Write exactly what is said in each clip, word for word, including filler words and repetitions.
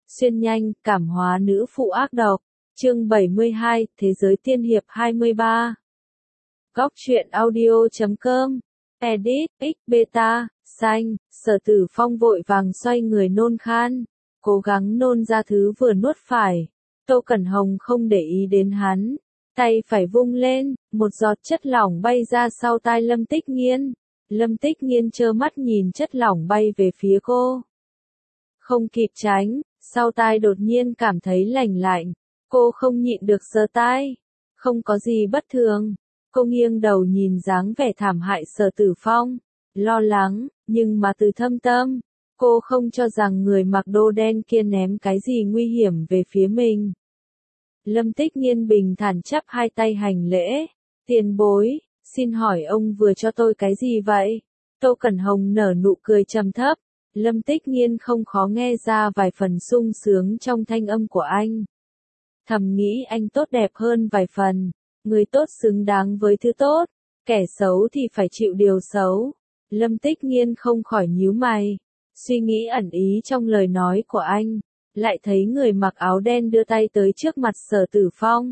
xuyên nhanh, cảm hóa nữ phụ ác độc. Chương bảy mươi hai, Thế giới tiên hiệp hai mươi ba. Góc truyện audio chấm com. Edit, X beta, xanh, Sở Tử Phong vội vàng xoay người nôn khan, cố gắng nôn ra thứ vừa nuốt phải. Tô Cẩn Hồng không để ý đến hắn, tay phải vung lên, một giọt chất lỏng bay ra sau tai Lâm Tích Nghiên. Lâm Tích Nghiên trơ mắt nhìn chất lỏng bay về phía cô. Không kịp tránh, sau tai đột nhiên cảm thấy lành lạnh, cô không nhịn được giơ tai. Không có gì bất thường. Cô nghiêng đầu nhìn dáng vẻ thảm hại Sở Tử Phong, lo lắng, nhưng mà từ thâm tâm, cô không cho rằng người mặc đồ đen kia ném cái gì nguy hiểm về phía mình. Lâm Tích Nghiên bình thản chắp hai tay hành lễ, tiền bối, xin hỏi ông vừa cho tôi cái gì vậy? Tô Cẩn Hồng nở nụ cười trầm thấp, Lâm Tích Nghiên không khó nghe ra vài phần sung sướng trong thanh âm của anh. Thầm nghĩ anh tốt đẹp hơn vài phần. Người tốt xứng đáng với thứ tốt, kẻ xấu thì phải chịu điều xấu. Lâm Tích Nghiên không khỏi nhíu mày, suy nghĩ ẩn ý trong lời nói của anh, lại thấy người mặc áo đen đưa tay tới trước mặt Sở Tử Phong.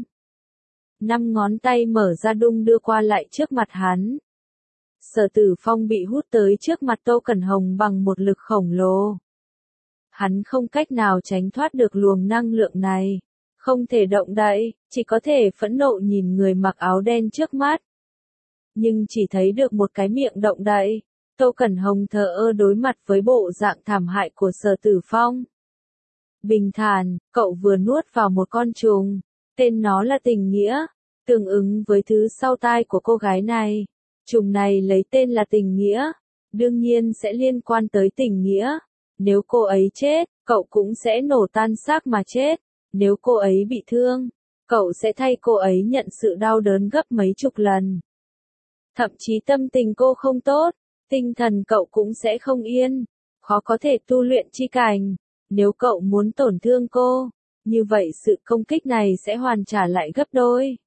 Năm ngón tay mở ra đung đưa qua lại trước mặt hắn. Sở Tử Phong bị hút tới trước mặt Tô Cẩn Hồng bằng một lực khổng lồ. Hắn không cách nào tránh thoát được luồng năng lượng này. Không thể động đậy, chỉ có thể phẫn nộ nhìn người mặc áo đen trước mắt. Nhưng chỉ thấy được một cái miệng động đậy, Tô Cẩn Hồng thờ ơ đối mặt với bộ dạng thảm hại của Sở Tử Phong. Bình thản, cậu vừa nuốt vào một con trùng, tên nó là tình nghĩa, tương ứng với thứ sau tai của cô gái này. Trùng này lấy tên là tình nghĩa, đương nhiên sẽ liên quan tới tình nghĩa. Nếu cô ấy chết, cậu cũng sẽ nổ tan xác mà chết. Nếu cô ấy bị thương, cậu sẽ thay cô ấy nhận sự đau đớn gấp mấy chục lần. Thậm chí tâm tình cô không tốt, tinh thần cậu cũng sẽ không yên, khó có thể tu luyện chi cảnh. Nếu cậu muốn tổn thương cô, như vậy sự công kích này sẽ hoàn trả lại gấp đôi.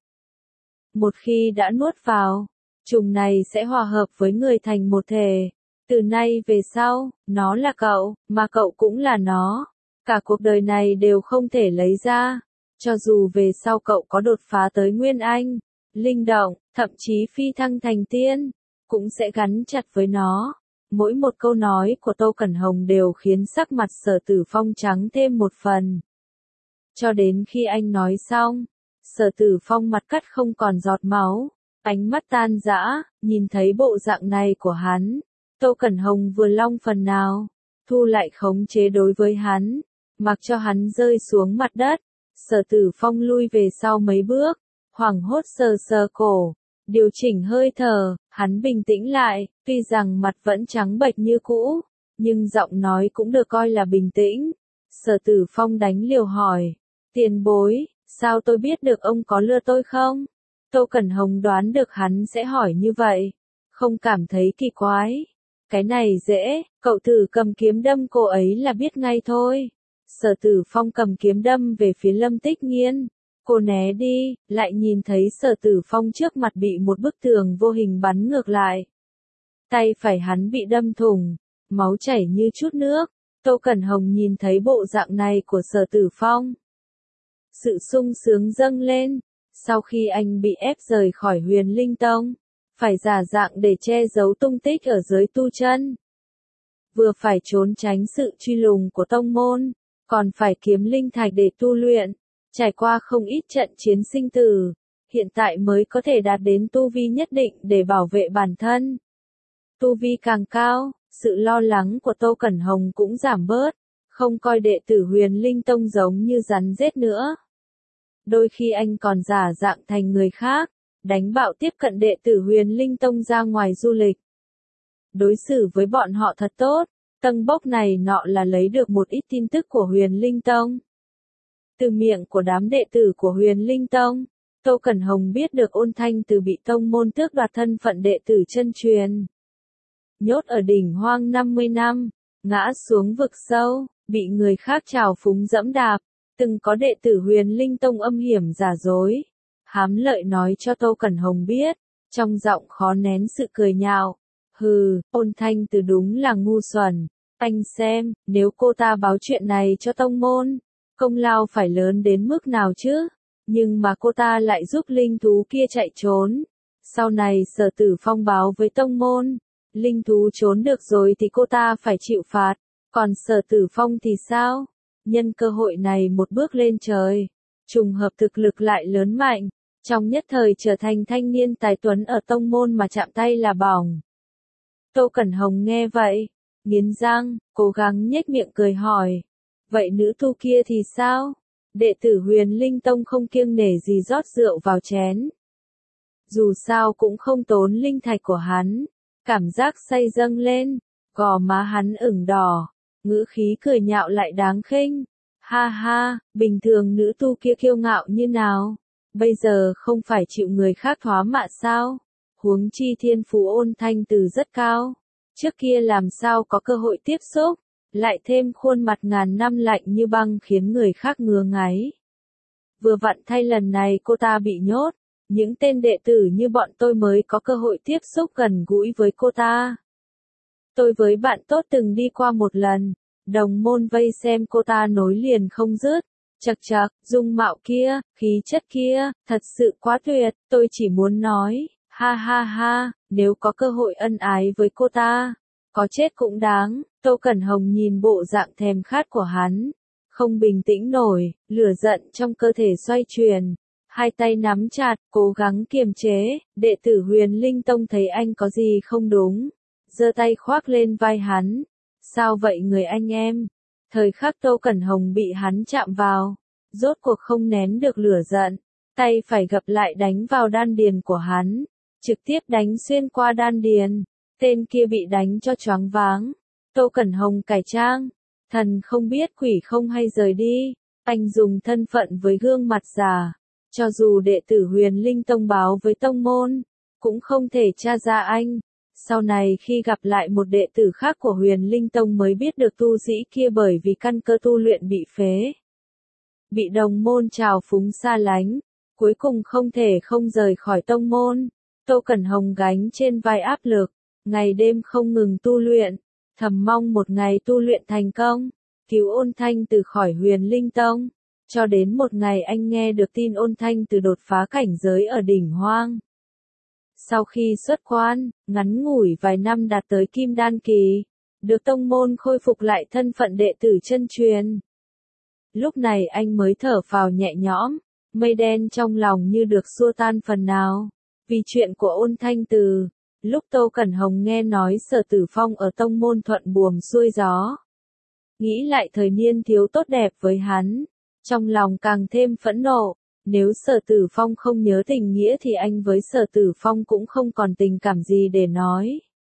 Một khi đã nuốt vào, trùng này sẽ hòa hợp với người thành một thể. Từ nay về sau, nó là cậu, mà cậu cũng là nó. Cả cuộc đời này đều không thể lấy ra, cho dù về sau cậu có đột phá tới Nguyên Anh, linh động, thậm chí phi thăng thành tiên, cũng sẽ gắn chặt với nó. Mỗi một câu nói của Tô Cẩn Hồng đều khiến sắc mặt Sở Tử Phong trắng thêm một phần. Cho đến khi anh nói xong, Sở Tử Phong mặt cắt không còn giọt máu, ánh mắt tan rã, nhìn thấy bộ dạng này của hắn, Tô Cẩn Hồng vừa long phần nào, thu lại khống chế đối với hắn. Mặc cho hắn rơi xuống mặt đất, Sở Tử Phong lui về sau mấy bước, hoảng hốt sờ sờ cổ, điều chỉnh hơi thở, hắn bình tĩnh lại, tuy rằng mặt vẫn trắng bệch như cũ, nhưng giọng nói cũng được coi là bình tĩnh. Sở Tử Phong đánh liều hỏi, tiền bối, sao tôi biết được ông có lừa tôi không? Tô Cẩn Hồng đoán được hắn sẽ hỏi như vậy, không cảm thấy kỳ quái. Cái này dễ, cậu thử cầm kiếm đâm cô ấy là biết ngay thôi. Sở Tử Phong cầm kiếm đâm về phía Lâm Tích Nghiên. Cô né đi, lại nhìn thấy Sở Tử Phong trước mặt bị một bức tường vô hình bắn ngược lại. Tay phải hắn bị đâm thủng, máu chảy như chút nước. Tô Cẩn Hồng nhìn thấy bộ dạng này của Sở Tử Phong. Sự sung sướng dâng lên, sau khi anh bị ép rời khỏi Huyền Linh Tông, phải giả dạng để che giấu tung tích ở giới tu chân. Vừa phải trốn tránh sự truy lùng của tông môn, còn phải kiếm linh thạch để tu luyện, trải qua không ít trận chiến sinh tử, hiện tại mới có thể đạt đến tu vi nhất định để bảo vệ bản thân. Tu vi càng cao, sự lo lắng của Tô Cẩn Hồng cũng giảm bớt, không coi đệ tử Huyền Linh Tông giống như rắn rết nữa. Đôi khi anh còn giả dạng thành người khác, đánh bạo tiếp cận đệ tử Huyền Linh Tông ra ngoài du lịch. Đối xử với bọn họ thật tốt. Tầng bốc này nọ là lấy được một ít tin tức của Huyền Linh Tông. Từ miệng của đám đệ tử của Huyền Linh Tông, Tô Cẩn Hồng biết được Ôn Thanh Từ bị tông môn tước đoạt thân phận đệ tử chân truyền. Nhốt ở đỉnh hoang năm mươi năm, ngã xuống vực sâu, bị người khác trào phúng dẫm đạp, từng có đệ tử Huyền Linh Tông âm hiểm giả dối, hám lợi nói cho Tô Cẩn Hồng biết, trong giọng khó nén sự cười nhạo. Hừ, Ôn Thanh Từ đúng là ngu xuẩn, Anh xem, nếu cô ta báo chuyện này cho tông môn, công lao phải lớn đến mức nào chứ? Nhưng mà cô ta lại giúp linh thú kia chạy trốn. Sau này Sở Tử Phong báo với tông môn, linh thú trốn được rồi thì cô ta phải chịu phạt. Còn Sở Tử Phong thì sao? Nhân cơ hội này một bước lên trời, trùng hợp thực lực lại lớn mạnh, trong nhất thời trở thành thanh niên tài tuấn ở tông môn mà chạm tay là bỏng. Tô Cẩn Hồng nghe vậy, nghiến răng, cố gắng nhếch miệng cười hỏi. Vậy nữ tu kia thì sao? Đệ tử Huyền Linh Tông không kiêng nể gì rót rượu vào chén. Dù sao cũng không tốn linh thạch của hắn. Cảm giác say dâng lên, gò má hắn ửng đỏ, ngữ khí cười nhạo lại đáng khinh. Ha ha, bình thường nữ tu kia kiêu ngạo như nào? Bây giờ không phải chịu người khác thoá mạ sao? Huống chi thiên phú Ôn Thanh Từ rất cao. Trước kia làm sao có cơ hội tiếp xúc, lại thêm khuôn mặt ngàn năm lạnh như băng khiến người khác ngứa ngáy. Vừa vặn thay lần này cô ta bị nhốt, những tên đệ tử như bọn tôi mới có cơ hội tiếp xúc gần gũi với cô ta. Tôi với bạn tốt từng đi qua một lần, đồng môn vây xem cô ta nối liền không dứt. Chật chật, dung mạo kia, khí chất kia, thật sự quá tuyệt, tôi chỉ muốn nói, ha ha ha, nếu có cơ hội ân ái với cô ta, có chết cũng đáng. Tô Cẩn Hồng nhìn bộ dạng thèm khát của hắn, không bình tĩnh nổi, lửa giận trong cơ thể xoay chuyển, hai tay nắm chặt, cố gắng kiềm chế. Đệ tử Huyền Linh Tông thấy anh có gì không đúng, giơ tay khoác lên vai hắn. Sao vậy người anh em? Thời khắc Tô Cẩn Hồng bị hắn chạm vào, rốt cuộc không nén được lửa giận, tay phải gập lại đánh vào đan điền của hắn, trực tiếp đánh xuyên qua đan điền. Tên kia bị đánh cho choáng váng. Tô Cẩn Hồng cải trang, thần không biết quỷ không hay rời đi. Anh dùng thân phận với gương mặt giả, cho dù đệ tử Huyền Linh Tông báo với tông môn, cũng không thể tra ra anh. Sau này khi gặp lại một đệ tử khác của Huyền Linh Tông mới biết được tu sĩ kia bởi vì căn cơ tu luyện bị phế, bị đồng môn trào phúng xa lánh, cuối cùng không thể không rời khỏi tông môn. Tô Cẩn Hồng gánh trên vai áp lực, ngày đêm không ngừng tu luyện, thầm mong một ngày tu luyện thành công, cứu Ôn Thanh Từ khỏi Huyền Linh Tông. Cho đến một ngày anh nghe được tin Ôn Thanh Từ đột phá cảnh giới ở đỉnh hoang. Sau khi xuất quan, ngắn ngủi vài năm đạt tới Kim Đan Kỳ, được tông môn khôi phục lại thân phận đệ tử chân truyền. Lúc này anh mới thở phào nhẹ nhõm, mây đen trong lòng như được xua tan phần nào. Vì chuyện của Ôn Thanh Từ, lúc Tô Cẩn Hồng nghe nói Sở Tử Phong ở tông môn thuận buồm xuôi gió, nghĩ lại thời niên thiếu tốt đẹp với hắn, trong lòng càng thêm phẫn nộ. Nếu Sở Tử Phong không nhớ tình nghĩa thì anh với Sở Tử Phong cũng không còn tình cảm gì để nói.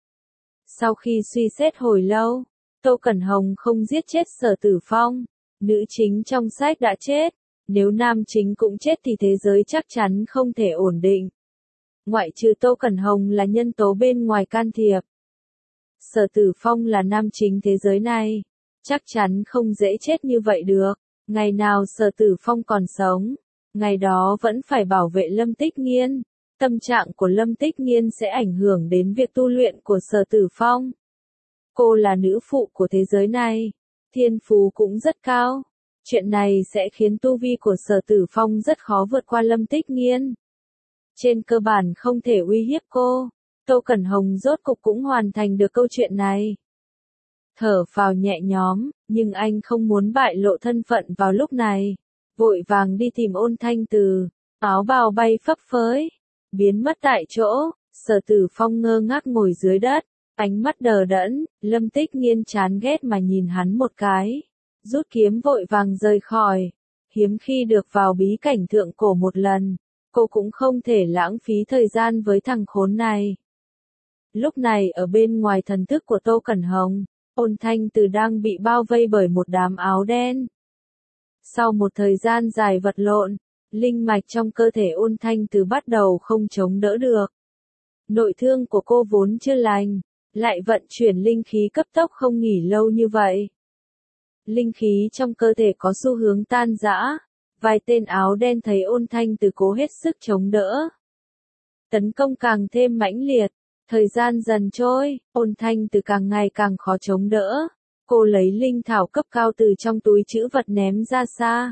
Sau khi suy xét hồi lâu, Tô Cẩn Hồng không giết chết Sở Tử Phong. Nữ chính trong sách đã chết, nếu nam chính cũng chết thì thế giới chắc chắn không thể ổn định. Ngoại trừ Tô Cẩn Hồng là nhân tố bên ngoài can thiệp, Sở Tử Phong là nam chính thế giới này, chắc chắn không dễ chết như vậy được. Ngày nào Sở Tử Phong còn sống, ngày đó vẫn phải bảo vệ Lâm Tích Nghiên. Tâm trạng của Lâm Tích Nghiên sẽ ảnh hưởng đến việc tu luyện của Sở Tử Phong. Cô là nữ phụ của thế giới này, thiên phú cũng rất cao. Chuyện này sẽ khiến tu vi của Sở Tử Phong rất khó vượt qua Lâm Tích Nghiên. Trên cơ bản không thể uy hiếp cô. Tô Cẩn Hồng rốt cục cũng hoàn thành được câu chuyện này. Thở phào nhẹ nhõm, nhưng anh không muốn bại lộ thân phận vào lúc này. Vội vàng đi tìm Ôn Thanh Từ, áo bào bay phấp phới, biến mất tại chỗ. Sở Tử Phong ngơ ngác ngồi dưới đất, ánh mắt đờ đẫn. Lâm Tích Nghiên chán ghét mà nhìn hắn một cái, rút kiếm vội vàng rời khỏi. Hiếm khi được vào bí cảnh thượng cổ một lần, cô cũng không thể lãng phí thời gian với thằng khốn này. Lúc này ở bên ngoài thần thức của Tô Cẩn Hồng, Ôn Thanh Từ đang bị bao vây bởi một đám áo đen. Sau một thời gian dài vật lộn, linh mạch trong cơ thể Ôn Thanh Từ bắt đầu không chống đỡ được. Nội thương của cô vốn chưa lành, lại vận chuyển linh khí cấp tốc không nghỉ lâu như vậy. Linh khí trong cơ thể có xu hướng tan rã, vài tên áo đen thấy Ôn Thanh Từ cố hết sức chống đỡ. Tấn công càng thêm mãnh liệt, thời gian dần trôi, Ôn Thanh Từ càng ngày càng khó chống đỡ. Cô lấy linh thảo cấp cao từ trong túi trữ vật ném ra xa.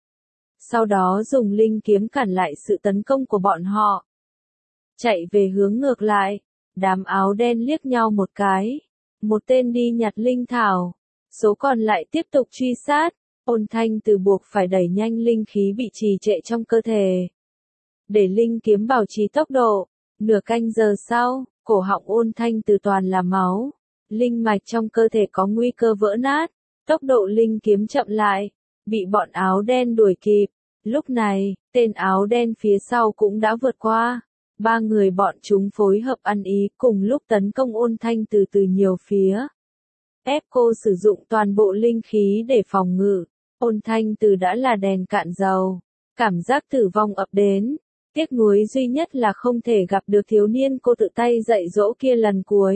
Sau đó dùng linh kiếm cản lại sự tấn công của bọn họ. Chạy về hướng ngược lại, đám áo đen liếc nhau một cái. Một tên đi nhặt linh thảo, số còn lại tiếp tục truy sát. Ôn Thanh Từ buộc phải đẩy nhanh linh khí bị trì trệ trong cơ thể, để linh kiếm bảo trì tốc độ. Nửa canh giờ sau, cổ họng Ôn Thanh Từ toàn là máu. Linh mạch trong cơ thể có nguy cơ vỡ nát. Tốc độ linh kiếm chậm lại, bị bọn áo đen đuổi kịp. Lúc này, tên áo đen phía sau cũng đã vượt qua. Ba người bọn chúng phối hợp ăn ý cùng lúc tấn công Ôn Thanh Từ từ nhiều phía. Ép cô sử dụng toàn bộ linh khí để phòng ngự. Ôn Thanh Từ đã là đèn cạn dầu. Cảm giác tử vong ập đến. Tiếc nuối duy nhất là không thể gặp được thiếu niên cô tự tay dạy dỗ kia lần cuối.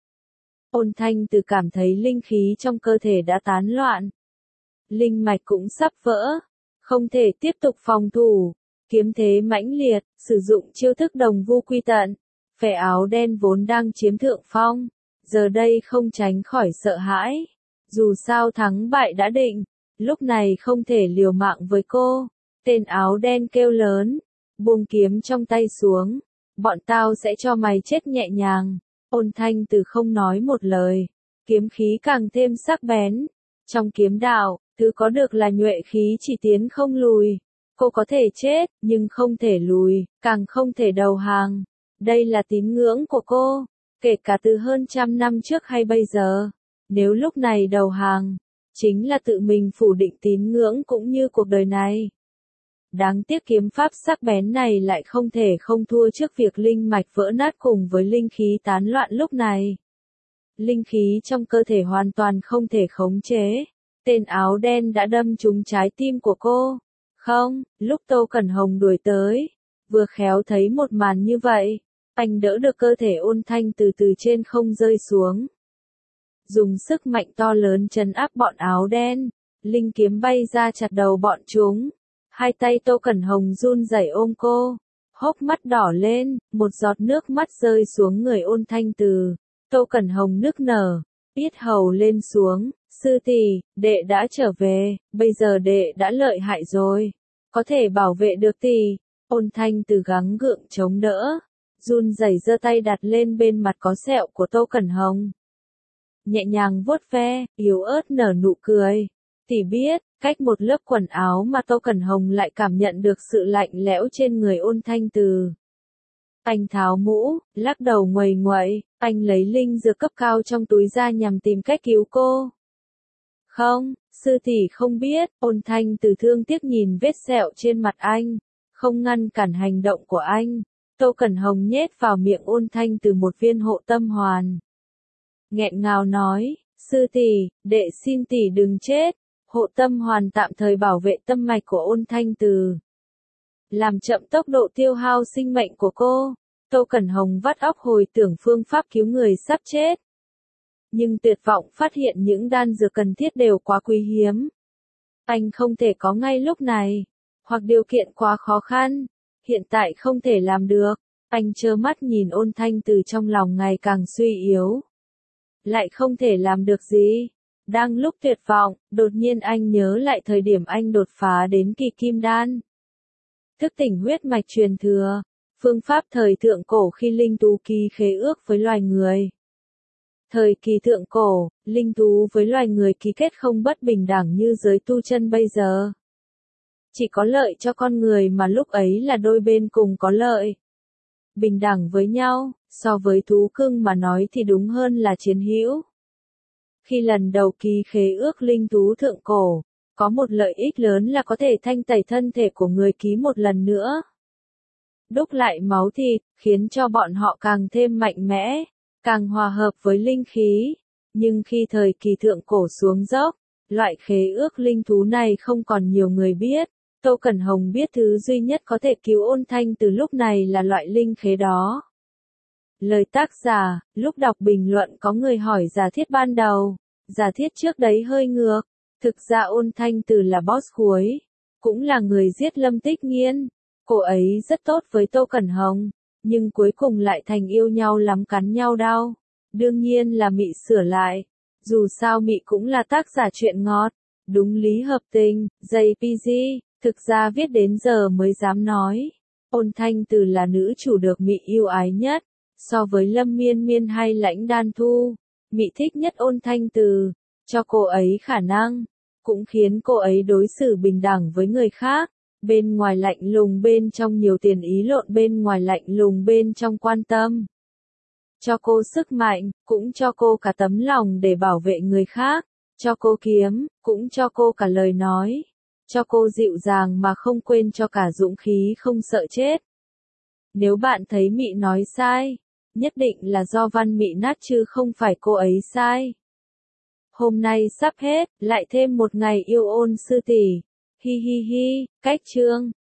Ôn Thanh Từ cảm thấy linh khí trong cơ thể đã tán loạn. Linh mạch cũng sắp vỡ. Không thể tiếp tục phòng thủ. Kiếm thế mãnh liệt, sử dụng chiêu thức đồng vu quy tận. Phe áo đen vốn đang chiếm thượng phong, giờ đây không tránh khỏi sợ hãi. Dù sao thắng bại đã định, lúc này không thể liều mạng với cô. Tên áo đen kêu lớn, buông kiếm trong tay xuống. Bọn tao sẽ cho mày chết nhẹ nhàng. Ôn Thanh Từ không nói một lời, kiếm khí càng thêm sắc bén. Trong kiếm đạo, thứ có được là nhuệ khí chỉ tiến không lùi. Cô có thể chết, nhưng không thể lùi, càng không thể đầu hàng. Đây là tín ngưỡng của cô, kể cả từ hơn trăm năm trước hay bây giờ. Nếu lúc này đầu hàng, chính là tự mình phủ định tín ngưỡng cũng như cuộc đời này. Đáng tiếc kiếm pháp sắc bén này lại không thể không thua trước việc linh mạch vỡ nát cùng với linh khí tán loạn lúc này. Linh khí trong cơ thể hoàn toàn không thể khống chế. Tên áo đen đã đâm trúng trái tim của cô. Không, lúc Tô Cẩn Hồng đuổi tới, vừa khéo thấy một màn như vậy, anh đỡ được cơ thể Ôn Thanh Từ từ trên không rơi xuống. Dùng sức mạnh to lớn trấn áp bọn áo đen, linh kiếm bay ra chặt đầu bọn chúng. Hai tay Tô Cẩn Hồng run rẩy ôm cô, hốc mắt đỏ lên, một giọt nước mắt rơi xuống người Ôn Thanh Từ. Tô Cẩn Hồng nức nở, yết hầu lên xuống. Sư tỷ, đệ đã trở về, bây giờ đệ đã lợi hại rồi, có thể bảo vệ được tỷ. Ôn Thanh Từ gắng gượng chống đỡ, run rẩy giơ tay đặt lên bên mặt có sẹo của Tô Cẩn Hồng. Nhẹ nhàng vuốt ve, yếu ớt nở nụ cười. Tỷ biết, cách một lớp quần áo mà Tô Cẩn Hồng lại cảm nhận được sự lạnh lẽo trên người Ôn Thanh Từ. Anh tháo mũ, lắc đầu nguầy nguậy, anh lấy linh dược cấp cao trong túi ra nhằm tìm cách cứu cô. Không, sư tỷ không biết. Ôn Thanh Từ thương tiếc nhìn vết sẹo trên mặt anh, không ngăn cản hành động của anh. Tô Cẩn Hồng nhét vào miệng Ôn Thanh Từ một viên hộ tâm hoàn. Nghẹn ngào nói, sư tỷ, đệ xin tỷ đừng chết. Hộ tâm hoàn tạm thời bảo vệ tâm mạch của Ôn Thanh Từ, làm chậm tốc độ tiêu hao sinh mệnh của cô. Tô Cẩn Hồng vắt óc hồi tưởng phương pháp cứu người sắp chết. Nhưng tuyệt vọng phát hiện những đan dược cần thiết đều quá quý hiếm. Anh không thể có ngay lúc này, hoặc điều kiện quá khó khăn, hiện tại không thể làm được. Anh trơ mắt nhìn Ôn Thanh Từ trong lòng ngày càng suy yếu. Lại không thể làm được gì. Đang lúc tuyệt vọng, đột nhiên anh nhớ lại thời điểm anh đột phá đến kỳ kim đan. Thức tỉnh huyết mạch truyền thừa, phương pháp thời thượng cổ khi linh tú ký khế ước với loài người. Thời kỳ thượng cổ, linh thú với loài người ký kết không bất bình đẳng như giới tu chân bây giờ. Chỉ có lợi cho con người mà lúc ấy là đôi bên cùng có lợi. Bình đẳng với nhau, so với thú cưng mà nói thì đúng hơn là chiến hữu. Khi lần đầu ký khế ước linh thú thượng cổ, có một lợi ích lớn là có thể thanh tẩy thân thể của người ký một lần nữa. Đúc lại máu thịt, khiến cho bọn họ càng thêm mạnh mẽ, càng hòa hợp với linh khí. Nhưng khi thời kỳ thượng cổ xuống dốc, loại khế ước linh thú này không còn nhiều người biết. Tô Cẩn Hồng biết thứ duy nhất có thể cứu Ôn Thanh Từ lúc này là loại linh khế đó. Lời tác giả, lúc đọc bình luận có người hỏi giả thiết ban đầu. Giả thiết trước đấy hơi ngược. Thực ra Ôn Thanh Từ là boss cuối, cũng là người giết Lâm Tích Nghiên. Cô ấy rất tốt với Tô Cẩn Hồng, nhưng cuối cùng lại thành yêu nhau lắm cắn nhau đau. Đương nhiên là mị sửa lại. Dù sao Mị cũng là tác giả truyện ngọt, đúng lý hợp tình, gi pê giê, thực ra viết đến giờ mới dám nói. Ôn Thanh Từ là nữ chủ được Mị yêu ái nhất, so với Lâm Miên Miên hay Lãnh Đan Thu, Mị thích nhất Ôn Thanh Từ, cho cô ấy khả năng, cũng khiến cô ấy đối xử bình đẳng với người khác, bên ngoài lạnh lùng bên trong nhiều tiền ý lộn bên ngoài lạnh lùng bên trong quan tâm. Cho cô sức mạnh, cũng cho cô cả tấm lòng để bảo vệ người khác, cho cô kiếm, cũng cho cô cả lời nói, cho cô dịu dàng mà không quên cho cả dũng khí không sợ chết. Nếu bạn thấy Mị nói sai, nhất định là do văn Mị nát chứ không phải cô ấy sai. Hôm nay sắp hết, lại thêm một ngày yêu Ôn sư tỷ. Hi hi hi, cách chương.